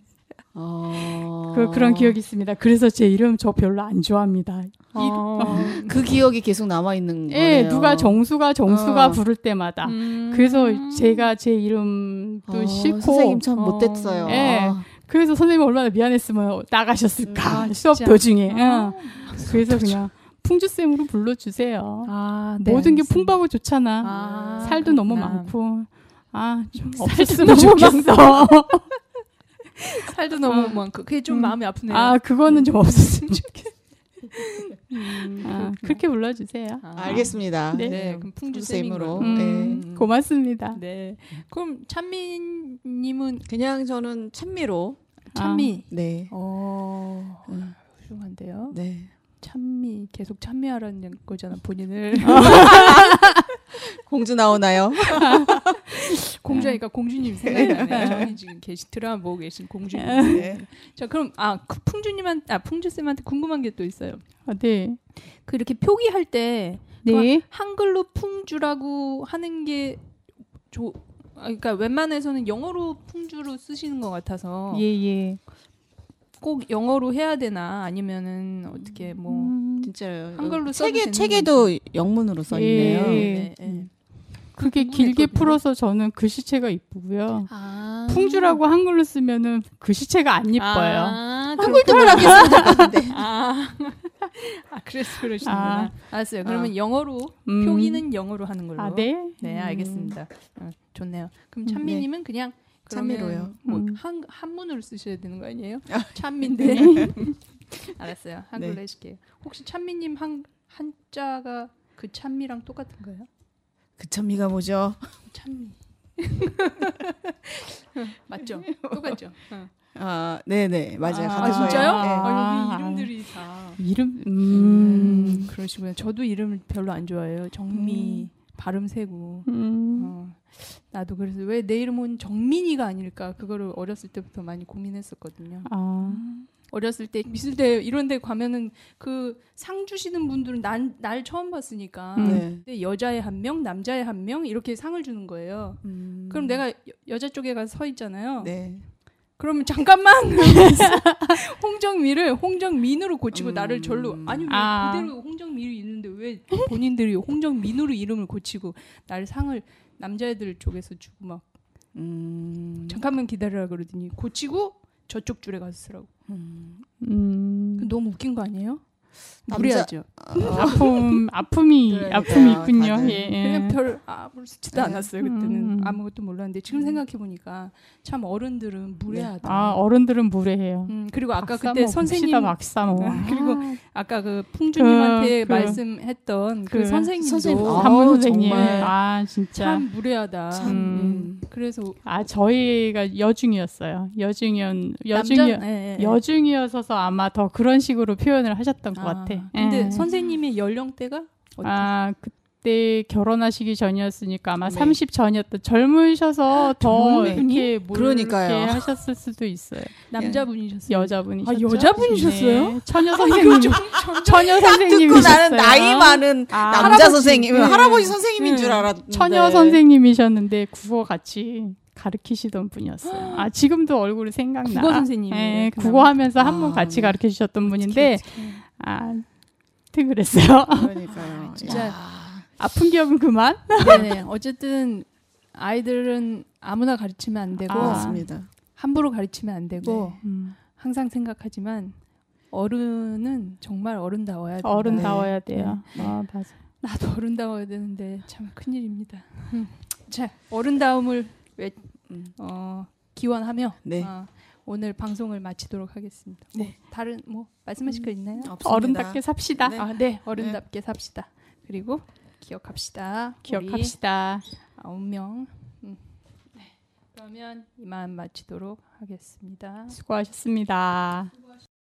그런 기억이 있습니다. 그래서 제 이름 저 별로 안 좋아합니다. 그 기억이 계속 남아 있는 거예요. 예, 누가 정수가 부를 때마다. 그래서 제가 제 이름도 싫고 선생님 참 못됐어요. 예. 그래서 선생님이 얼마나 미안했으면 나가셨을까 수업 도중에. 그래서 그냥 풍주쌤으로 불러주세요. 네, 모든 게 알겠습니다. 풍부하고 좋잖아. 살도 너무 많고. 좀 없었으면 너무 좋겠어. 살도 너무 많고 그게 좀 마음이 아프네요. 그거는 좀 없었으면 좋겠어. 그렇게 불러주세요. 알겠습니다. 네, 그럼 풍주쌤으로. 네. 고맙습니다. 네. 그럼 찬미님은 그냥 저는 찬미로. 찬미. 네. 훌륭한데요. 네. 찬미 계속 찬미하라는 거잖아 본인을. 공주 나오나요? 공주니까 공주님 생각나네. 저희 지금 드라마 보고 계신 공주님. 네. 자 그럼 풍주쌤한테 궁금한 게 또 있어요. 네. 그 이렇게 표기할 때 네. 한글로 풍주라고 하는 게 그러니까 웬만해서는 영어로 풍주로 쓰시는 것 같아서 예. 꼭 영어로 해야 되나 아니면은 어떻게 뭐 진짜요. 한글로 써도 되는 책에도 영문으로 써 있네요. 네. 그게 길게 풀어서 저는 글씨체가 이쁘고요. 풍주라고 한글로 쓰면은 글씨체가 안 이뻐요. 한글등을 하겠으면 좋겠는데. 그래서 그러시는구나. 알았어요. 그러면 영어로 표기는 영어로 하는 걸로. 네. 네, 알겠습니다. 좋네요. 그럼 찬미님은 그냥 찬미로요. 뭐 한문으로 쓰셔야 되는 거 아니에요? 찬미인데. 알았어요. 한글로 해줄게요. 혹시 찬미님 한자가 그 찬미랑 똑같은가요? 그 찬미가 뭐죠? 찬미. 맞죠? 똑같죠? 네네 맞아요. 진짜요? 네. 여기 이름들이 다 이름 그러시고요. 저도 이름을 별로 안 좋아해요. 정미 발음 세고. 나도 그래서 왜 내 이름은 정민이가 아닐까 그거를 어렸을 때부터 많이 고민했었거든요. 어렸을 때 미술대 이런 데 가면은 그 상 주시는 분들은 날 처음 봤으니까 근데 여자애 한 명, 남자애 한 명 이렇게 상을 주는 거예요. 그럼 내가 여자 쪽에 가서 서 있잖아요. 네. 그러면 잠깐만 홍정민으로 고치고 나를 절로 아니 왜 그대로 홍정민이 있는데 왜 본인들이 홍정민으로 이름을 고치고 나를 상을 남자애들 쪽에서 주고 막 잠깐만 기다리라 그러더니 고치고 저쪽 줄에 가서 쓰라고. 너무 웃긴 거 아니에요? 무례하죠. 아픔이 있군요. 그냥 별 아무렇지도 않았어요. 그때는 아무것도 몰랐는데 지금 생각해 보니까 참 어른들은 무례하다. 어른들은 무례해요. 그리고 아까 그때 선생님 그리고 아까 그 풍주님한테 말씀했던 그 선생님도 한문 선생님 진짜 참 무례하다. 그래서 저희가 여중이었어요. 여중이어서 아마 더 그런 식으로 표현을 하셨던 것 같아. 근데 선생님의 연령대가 그때 결혼하시기 전이었으니까 아마 30 전이었던 젊으셔서 더 이렇게 그러니까요. 하셨을 수도 있어요. 남자분이셨어요? 여자분이셨죠. 여자분이셨어요? 네. 처녀 선생님이셨어요. 듣고 나는 나이 많은 남자 선생님, 할아버지 선생님인 줄 알았는데. 처녀 선생님이셨는데 국어 같이 가르치시던 분이었어요. 지금도 얼굴이 생각나. 국어 선생님. 네, 국어 하면서 한문 같이 가르쳐 주셨던 분인데 그랬어요. 그러니까요. 진짜 아픈 기억은 그만. 네, 어쨌든 아이들은 아무나 가르치면 안 되고 맞습니다. 함부로 가르치면 안 되고 네. 항상 생각하지만 어른은 정말 어른다워야 된다. 어른다워야 돼요. 맞아. 나도 어른다워야 되는데 참 큰일입니다. 자, 어른다움을 기원하며 네. 오늘 방송을 마치도록 하겠습니다. 네. 다른 말씀하실 거 있나요? 없습니다. 어른답게 삽시다. 네. 네, 어른답게 삽시다. 그리고 기억합시다. 기억합시다. 9명. 네. 그러면 이만 마치도록 하겠습니다. 수고하셨습니다.